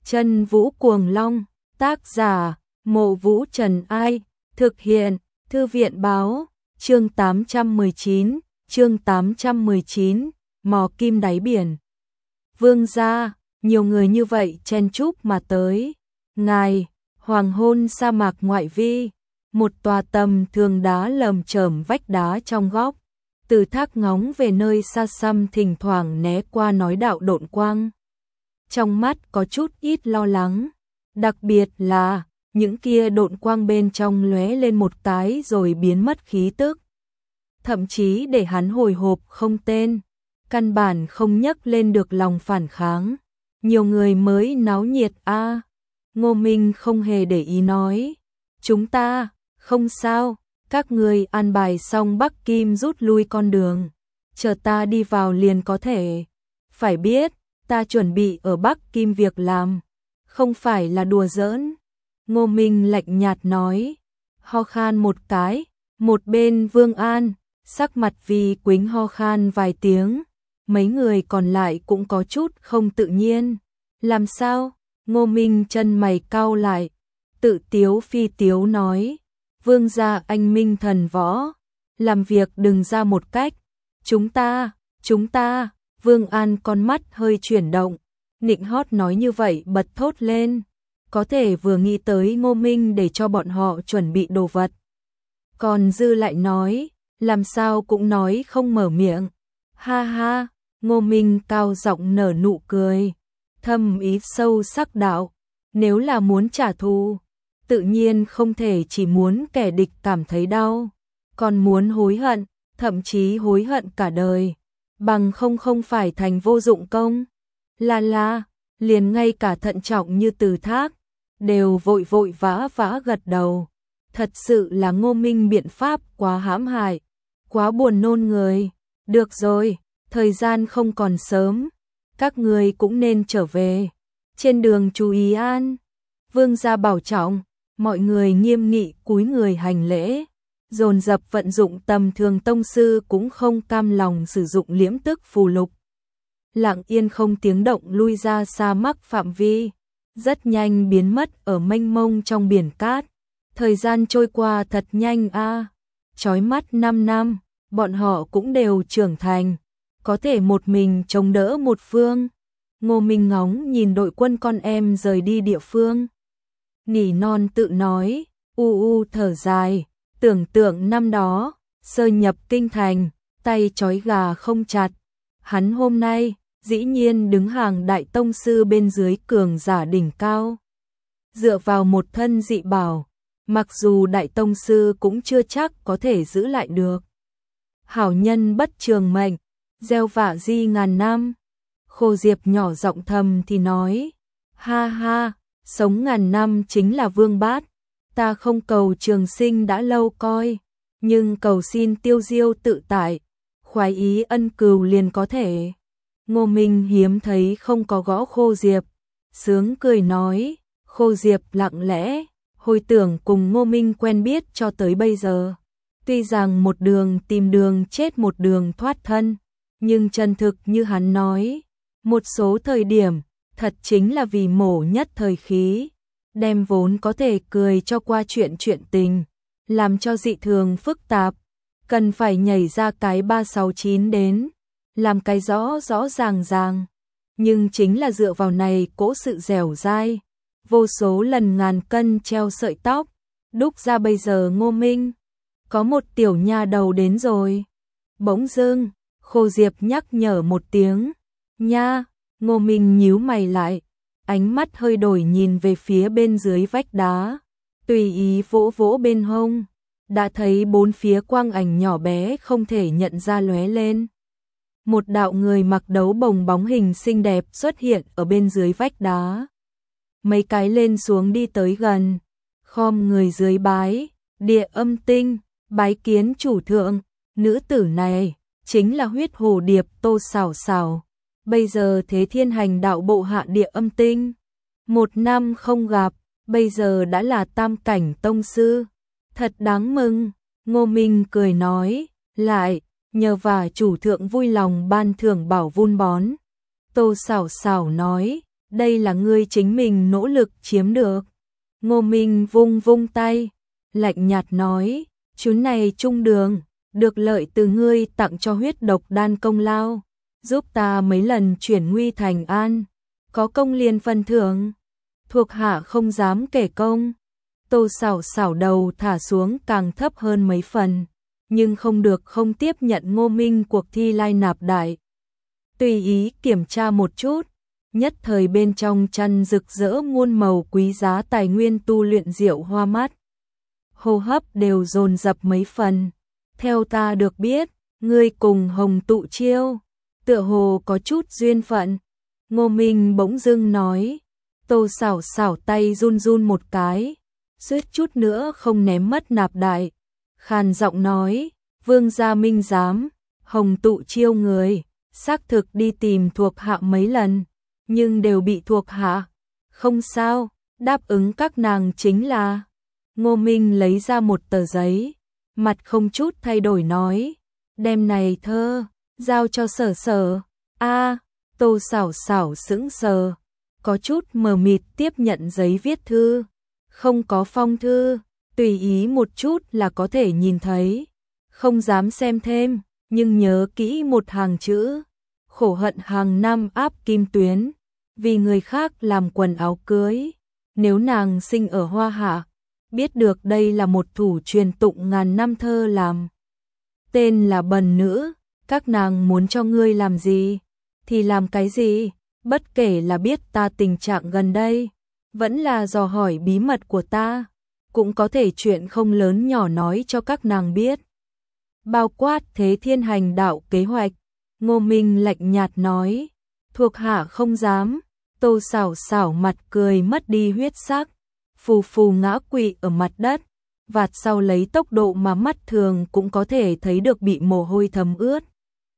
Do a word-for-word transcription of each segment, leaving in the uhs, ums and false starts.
Chân Vũ Cuồng Long, tác giả, Mộ Vũ Trần Ai, thực hiện, Thư viện báo, chương tám trăm mười chín, chương tám trăm mười chín, mò kim đáy biển. Vương gia, nhiều người như vậy chen chúc mà tới. Ngài, hoàng hôn sa mạc ngoại vi, một tòa tầm thường đá lởm chởm vách đá trong góc. Từ thác ngóng về nơi xa xăm thỉnh thoảng né qua nói đạo độn quang. Trong mắt có chút ít lo lắng, đặc biệt là những kia độn quang bên trong lóe lên một cái rồi biến mất khí tức. Thậm chí để hắn hồi hộp không tên, căn bản không nhấc lên được lòng phản kháng. Nhiều người mới náo nhiệt a. À. Ngô Minh không hề để ý nói, chúng ta, không sao, các người an bài xong Bắc Kim rút lui con đường, chờ ta đi vào liền có thể. Phải biết, ta chuẩn bị ở Bắc Kim việc làm, không phải là đùa giỡn. Ngô Minh lạnh nhạt nói, ho khan một cái, một bên Vương An, sắc mặt vì quính ho khan vài tiếng, mấy người còn lại cũng có chút không tự nhiên. Làm sao? Ngô Minh chân mày cau lại, tự tiếu phi tiếu nói, vương gia anh minh thần võ, làm việc đừng ra một cách, chúng ta, chúng ta, Vương An con mắt hơi chuyển động, nịnh hót nói như vậy bật thốt lên, có thể vừa nghĩ tới Ngô Minh để cho bọn họ chuẩn bị đồ vật. Còn dư lại nói, làm sao cũng nói không mở miệng, ha ha, Ngô Minh cao giọng nở nụ cười, thâm ý sâu sắc đạo, nếu là muốn trả thù, tự nhiên không thể chỉ muốn kẻ địch cảm thấy đau, còn muốn hối hận, thậm chí hối hận cả đời, bằng không không phải thành vô dụng công. La la, liền ngay cả thận trọng như Từ Thác, đều vội vội vã vã gật đầu. Thật sự là Ngô Minh biện pháp quá hãm hại, quá buồn nôn người. Được rồi, thời gian không còn sớm, các người cũng nên trở về. Trên đường chú ý an, vương gia bảo trọng. Mọi người nghiêm nghị cúi người hành lễ, dồn dập vận dụng tầm thường tông sư cũng không cam lòng sử dụng liễm tức phù lục. Lặng yên không tiếng động lui ra xa mắc phạm vi, rất nhanh biến mất ở mênh mông trong biển cát. Thời gian trôi qua thật nhanh a, à. Chói mắt năm năm, bọn họ cũng đều trưởng thành, có thể một mình chống đỡ một phương. Ngô Minh ngóng nhìn đội quân con em rời đi địa phương. Nỉ non tự nói, u u thở dài, tưởng tượng năm đó, sơ nhập kinh thành, tay trói gà không chặt. Hắn hôm nay, dĩ nhiên đứng hàng đại tông sư bên dưới cường giả đỉnh cao. Dựa vào một thân dị bảo, mặc dù đại tông sư cũng chưa chắc có thể giữ lại được. Hảo nhân bất trường mệnh, gieo vạ di ngàn năm. Khô Diệp nhỏ giọng thầm thì nói, ha ha, sống ngàn năm chính là vương bát, ta không cầu trường sinh đã lâu coi, nhưng cầu xin tiêu diêu tự tại, khoái ý ân cừu liền có thể. Ngô Minh hiếm thấy không có gõ Khô Diệp, sướng cười nói, Khô Diệp lặng lẽ, hồi tưởng cùng Ngô Minh quen biết cho tới bây giờ. Tuy rằng một đường tìm đường chết một đường thoát thân, nhưng chân thực như hắn nói, một số thời điểm, thật chính là vì mổ nhất thời khí, đem vốn có thể cười cho qua chuyện chuyện tình, làm cho dị thường phức tạp, cần phải nhảy ra cái ba sáu chín đến, làm cái rõ rõ ràng ràng. Nhưng chính là dựa vào này cỗ sự dẻo dai, vô số lần ngàn cân treo sợi tóc, đúc ra bây giờ Ngô Minh. Có một tiểu nha đầu đến rồi. Bỗng dưng, Khô Diệp nhắc nhở một tiếng, nha. Ngô Minh nhíu mày lại, ánh mắt hơi đổi nhìn về phía bên dưới vách đá, tùy ý vỗ vỗ bên hông, đã thấy bốn phía quang ảnh nhỏ bé không thể nhận ra lóe lên. Một đạo người mặc đấu bồng bóng hình xinh đẹp xuất hiện ở bên dưới vách đá. Mấy cái lên xuống đi tới gần, khom người dưới bái, Địa Âm Tinh, bái kiến chủ thượng, nữ tử này chính là huyết hồ điệp Tô Sảo Sảo. Bây giờ thế thiên hành đạo bộ hạ Địa Âm Tinh. Một năm không gặp, bây giờ đã là tam cảnh tông sư. Thật đáng mừng, Ngô Minh cười nói, lại, nhờ vả chủ thượng vui lòng ban thưởng bảo vun bón. Tô Sảo Sảo nói, đây là ngươi chính mình nỗ lực chiếm được. Ngô Minh vung vung tay, lạnh nhạt nói, chú này trung đường, được lợi từ ngươi tặng cho huyết độc đan công lao, giúp ta mấy lần chuyển nguy thành an, có công liền phân thưởng, thuộc hạ không dám kể công. Tô Sảo Sảo đầu thả xuống càng thấp hơn mấy phần, nhưng không được không tiếp nhận Ngô Minh cuộc thi lai nạp đại. Tùy ý kiểm tra một chút, nhất thời bên trong chăn rực rỡ muôn màu quý giá tài nguyên tu luyện diệu hoa mắt. Hô hấp đều dồn dập mấy phần. Theo ta được biết, ngươi cùng Hồng Tụ Chiêu, tựa hồ có chút duyên phận. Ngô Minh bỗng dưng nói, Tô Sảo Sảo tay run run một cái, suýt chút nữa không ném mất nạp đại. Khàn giọng nói, Vương gia minh giám, Hồng Tụ Chiêu người, xác thực đi tìm thuộc hạ mấy lần, nhưng đều bị thuộc hạ. Không sao, đáp ứng các nàng chính là. Ngô Minh lấy ra một tờ giấy, mặt không chút thay đổi nói, đem này thơ, giao cho Sở Sở. A, Tô Sảo Sảo sững sờ, có chút mờ mịt tiếp nhận giấy viết thư, không có phong thư, tùy ý một chút là có thể nhìn thấy, không dám xem thêm, nhưng nhớ kỹ một hàng chữ, khổ hận hàng năm áp kim tuyến, vì người khác làm quần áo cưới, nếu nàng sinh ở Hoa Hạ, biết được đây là một thủ truyền tụng ngàn năm thơ làm. Tên là Bần Nữ, các nàng muốn cho ngươi làm gì, thì làm cái gì, bất kể là biết ta tình trạng gần đây, vẫn là dò hỏi bí mật của ta, cũng có thể chuyện không lớn nhỏ nói cho các nàng biết. Bao quát thế thiên hành đạo kế hoạch, Ngô Minh lạnh nhạt nói, thuộc hạ không dám. Tô Sảo Sảo mặt cười mất đi huyết sắc, phù phù ngã quỵ ở mặt đất, vạt sau lấy tốc độ mà mắt thường cũng có thể thấy được bị mồ hôi thấm ướt.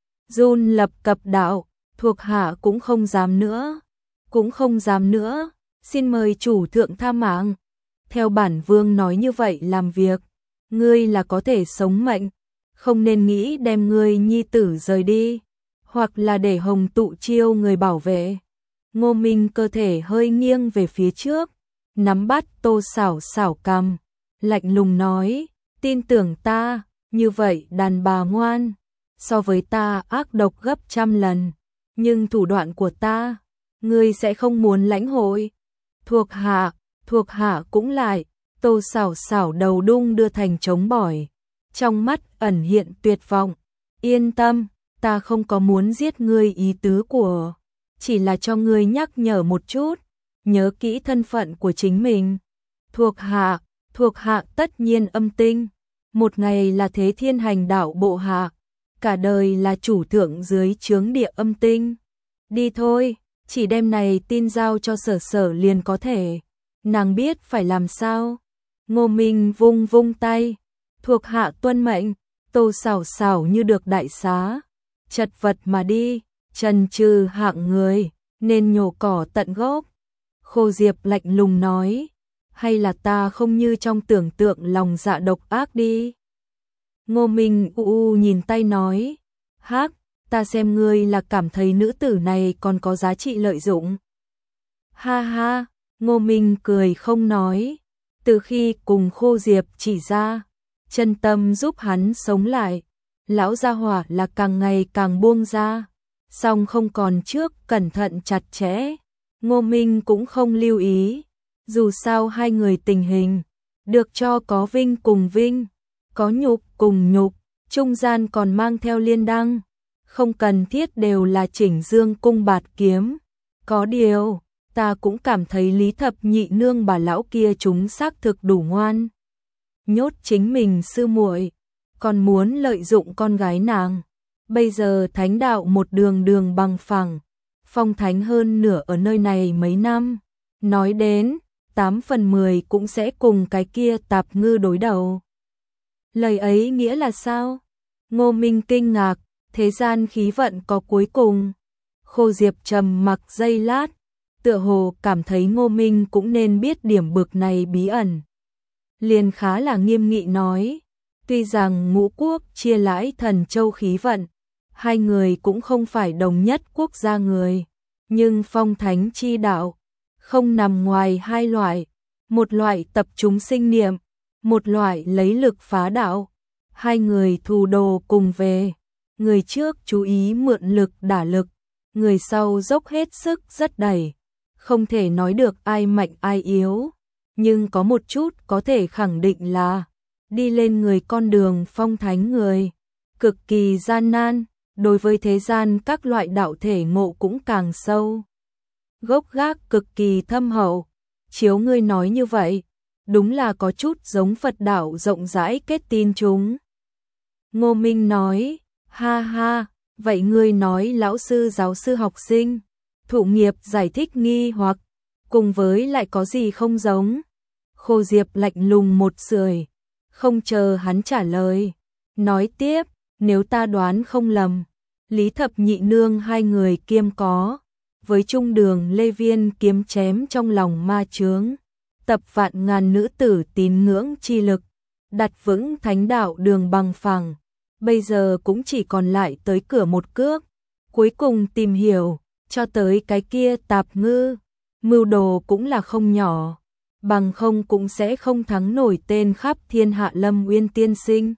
Run lập cập đạo, thuộc hạ cũng không dám nữa, cũng không dám nữa, xin mời chủ thượng tha mạng. Theo bản vương nói như vậy làm việc, ngươi là có thể sống mệnh, không nên nghĩ đem ngươi nhi tử rời đi, hoặc là để Hồng Tụ Chiêu người bảo vệ. Ngô Minh cơ thể hơi nghiêng về phía trước, nắm bắt Tô Sảo Sảo cằm, lạnh lùng nói, tin tưởng ta, như vậy đàn bà ngoan, so với ta ác độc gấp trăm lần, nhưng thủ đoạn của ta, ngươi sẽ không muốn lãnh hội. Thuộc hạ, thuộc hạ cũng lại, Tô Sảo Sảo đầu đung đưa thành trống bỏi, trong mắt ẩn hiện tuyệt vọng, yên tâm, ta không có muốn giết ngươi ý tứ của, chỉ là cho ngươi nhắc nhở một chút, nhớ kỹ thân phận của chính mình. Thuộc hạ, thuộc hạ tất nhiên âm tinh, một ngày là thế thiên hành đạo bộ hạ, cả đời là chủ thượng dưới trướng địa âm tinh. Đi thôi, chỉ đem này tin giao cho Sở Sở liền có thể, nàng biết phải làm sao. Ngô Minh vung vung tay, thuộc hạ tuân mệnh. Tô Sảo Sảo như được đại xá, chật vật mà đi, trần trừ hạng người, nên nhổ cỏ tận gốc. Khô Diệp lạnh lùng nói, hay là ta không như trong tưởng tượng lòng dạ độc ác đi. Ngô Minh u u nhìn tay nói, hắc, ta xem ngươi là cảm thấy nữ tử này còn có giá trị lợi dụng. Ha ha, Ngô Minh cười không nói, từ khi cùng Khô Diệp chỉ ra, chân tâm giúp hắn sống lại, lão gia hỏa là càng ngày càng buông ra, song không còn trước cẩn thận chặt chẽ. Ngô Minh cũng không lưu ý, dù sao hai người tình hình, được cho có vinh cùng vinh, có nhục cùng nhục, trung gian còn mang theo liên đăng, không cần thiết đều là chỉnh dương cung bạt kiếm. Có điều, ta cũng cảm thấy Lý Thập Nhị nương bà lão kia chúng xác thực đủ ngoan. Nhốt chính mình sư muội, còn muốn lợi dụng con gái nàng. Bây giờ thánh đạo một đường đường bằng phẳng, phong thánh hơn nửa ở nơi này mấy năm. Nói đến, tám phần mười cũng sẽ cùng cái kia tạp ngư đối đầu. Lời ấy nghĩa là sao? Ngô Minh kinh ngạc, thế gian khí vận có cuối cùng. Khô Diệp trầm mặc giây lát, tựa hồ cảm thấy Ngô Minh cũng nên biết điểm bực này bí ẩn. Liền khá là nghiêm nghị nói, tuy rằng ngũ quốc chia lãi thần châu khí vận, hai người cũng không phải đồng nhất quốc gia người, nhưng phong thánh chi đạo, không nằm ngoài hai loại, một loại tập trung sinh niệm, một loại lấy lực phá đạo. Hai người thù đồ cùng về, người trước chú ý mượn lực đả lực, người sau dốc hết sức rất đẩy, không thể nói được ai mạnh ai yếu, nhưng có một chút có thể khẳng định là đi lên người con đường phong thánh người, cực kỳ gian nan, đối với thế gian các loại đạo thể ngộ cũng càng sâu. Gốc gác cực kỳ thâm hậu, chiếu ngươi nói như vậy, đúng là có chút giống Phật đạo rộng rãi kết tin chúng. Ngô Minh nói, ha ha, vậy ngươi nói lão sư giáo sư học sinh, thụ nghiệp giải thích nghi hoặc, cùng với lại có gì không giống? Khô Diệp lạnh lùng một sưởi, không chờ hắn trả lời, nói tiếp, nếu ta đoán không lầm, Lý Thập Nhị Nương hai người kiêm có, với trung đường Lê Viên kiếm chém trong lòng ma chướng, tập vạn ngàn nữ tử tín ngưỡng chi lực, đặt vững thánh đạo đường bằng phẳng, bây giờ cũng chỉ còn lại tới cửa một cước, cuối cùng tìm hiểu, cho tới cái kia tạp ngư, mưu đồ cũng là không nhỏ, bằng không cũng sẽ không thắng nổi tên khắp thiên hạ Lâm Uyên tiên sinh.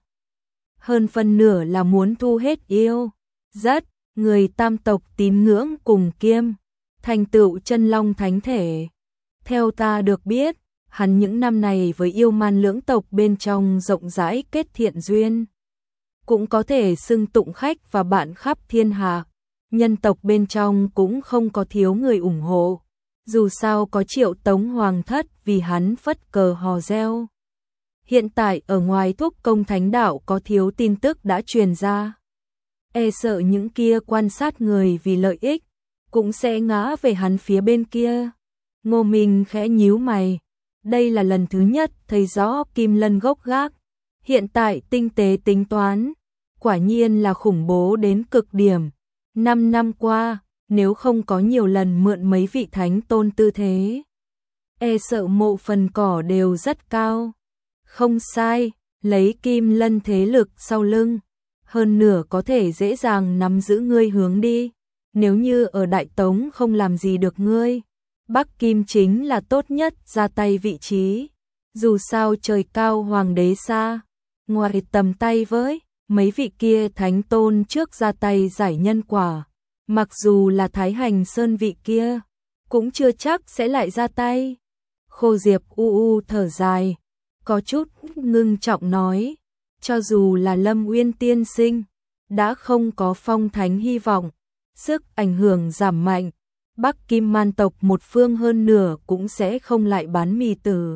Hơn phân nửa là muốn thu hết yêu, rất, người tam tộc tín ngưỡng cùng kiêm, thành tựu chân long thánh thể. Theo ta được biết, hắn những năm này với yêu man lưỡng tộc bên trong rộng rãi kết thiện duyên. Cũng có thể xưng tụng khách và bạn khắp thiên hạ, nhân tộc bên trong cũng không có thiếu người ủng hộ. Dù sao có Triệu Tống Hoàng thất vì hắn phất cờ hò reo. Hiện tại ở ngoài thúc công thánh đạo có thiếu tin tức đã truyền ra. E sợ những kia quan sát người vì lợi ích, cũng sẽ ngã về hắn phía bên kia. Ngô Minh khẽ nhíu mày. Đây là lần thứ nhất thấy rõ Kim Lân gốc gác. Hiện tại tinh tế tính toán, quả nhiên là khủng bố đến cực điểm. Năm năm qua, nếu không có nhiều lần mượn mấy vị thánh tôn tư thế, e sợ mộ phần cỏ đều rất cao. Không sai, lấy Kim Lân thế lực sau lưng, hơn nửa có thể dễ dàng nắm giữ ngươi hướng đi. Nếu như ở Đại Tống không làm gì được ngươi, Bắc Kim chính là tốt nhất ra tay vị trí. Dù sao trời cao hoàng đế xa, ngoài tầm tay với mấy vị kia thánh tôn trước ra tay giải nhân quả. Mặc dù là Thái Hành Sơn vị kia, cũng chưa chắc sẽ lại ra tay. Khô Diệp u u thở dài, có chút ngưng trọng nói, cho dù là Lâm Uyên tiên sinh, đã không có phong thánh hy vọng, sức ảnh hưởng giảm mạnh, Bắc Kim man tộc một phương hơn nửa cũng sẽ không lại bán mì tử.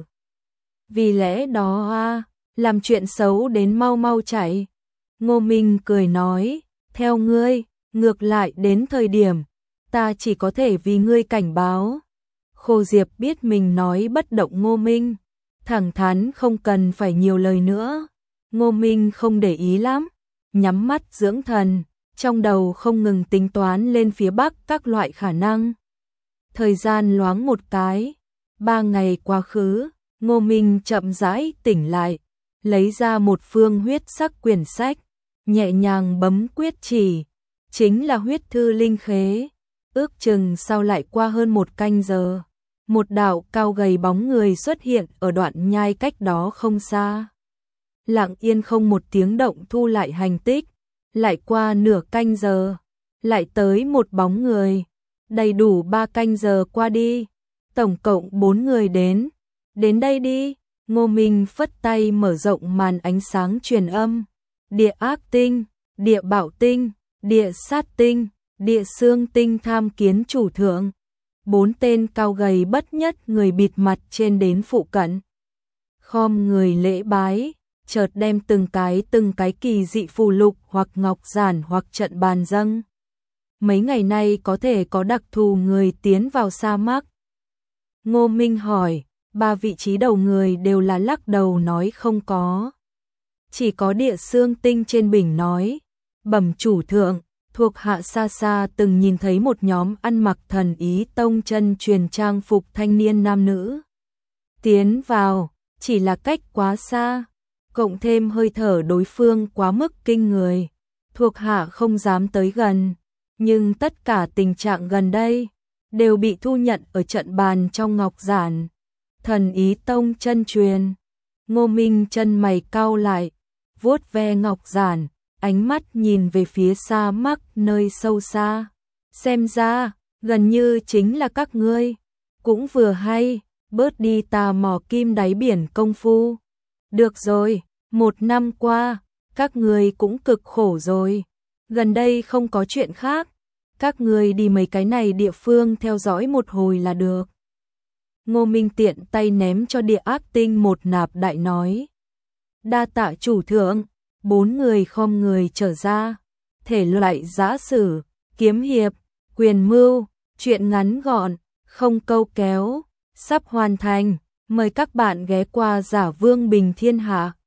Vì lẽ đó a, làm chuyện xấu đến mau mau chạy. Ngô Minh cười nói, theo ngươi, ngược lại đến thời điểm, ta chỉ có thể vì ngươi cảnh báo. Khô Diệp biết mình nói bất động Ngô Minh, thẳng thắn không cần phải nhiều lời nữa. Ngô Minh không để ý lắm, nhắm mắt dưỡng thần, trong đầu không ngừng tính toán lên phía Bắc các loại khả năng. Thời gian loáng một cái, ba ngày quá khứ, Ngô Minh chậm rãi tỉnh lại, lấy ra một phương huyết sắc quyển sách, nhẹ nhàng bấm quyết chỉ, chính là huyết thư linh khế. Ước chừng sau lại qua hơn một canh giờ, một đạo cao gầy bóng người xuất hiện ở đoạn nhai cách đó không xa. Lặng yên không một tiếng động thu lại hành tích, lại qua nửa canh giờ, lại tới một bóng người, đầy đủ ba canh giờ qua đi, tổng cộng bốn người đến, đến đây đi. Ngô Minh phất tay mở rộng màn ánh sáng truyền âm, địa ác tinh, địa bảo tinh, địa sát tinh, địa xương tinh tham kiến chủ thượng. Bốn tên cao gầy bất nhất người bịt mặt trên đến phụ cận, khom người lễ bái, chợt đem từng cái từng cái kỳ dị phù lục hoặc ngọc giản hoặc trận bàn dâng. Mấy ngày nay có thể có đặc thù người tiến vào sa mạc. Ngô Minh hỏi, ba vị trí đầu người đều là lắc đầu nói không có. Chỉ có địa xương tinh trên bình nói, bẩm chủ thượng, thuộc hạ xa xa từng nhìn thấy một nhóm ăn mặc thần ý tông chân truyền trang phục thanh niên nam nữ. Tiến vào, chỉ là cách quá xa, cộng thêm hơi thở đối phương quá mức kinh người, thuộc hạ không dám tới gần, nhưng tất cả tình trạng gần đây đều bị thu nhận ở trận bàn trong ngọc giản. Thần ý tông chân truyền. Ngô Minh chân mày cau lại, vuốt ve ngọc giản, ánh mắt nhìn về phía xa mắc nơi sâu xa. Xem ra, gần như chính là các ngươi. Cũng vừa hay, bớt đi tà mò kim đáy biển công phu. Được rồi, một năm qua, các ngươi cũng cực khổ rồi. Gần đây không có chuyện khác, các ngươi đi mấy cái này địa phương theo dõi một hồi là được. Ngô Minh tiện tay ném cho Địa Ác Tinh một nạp đại nói. Đa tạ chủ thượng. Bốn người khom người trở ra. Thể loại giã sử, kiếm hiệp, quyền mưu, chuyện ngắn gọn, không câu kéo, sắp hoàn thành. Mời các bạn ghé qua Giả Vương Bình Thiên Hạ.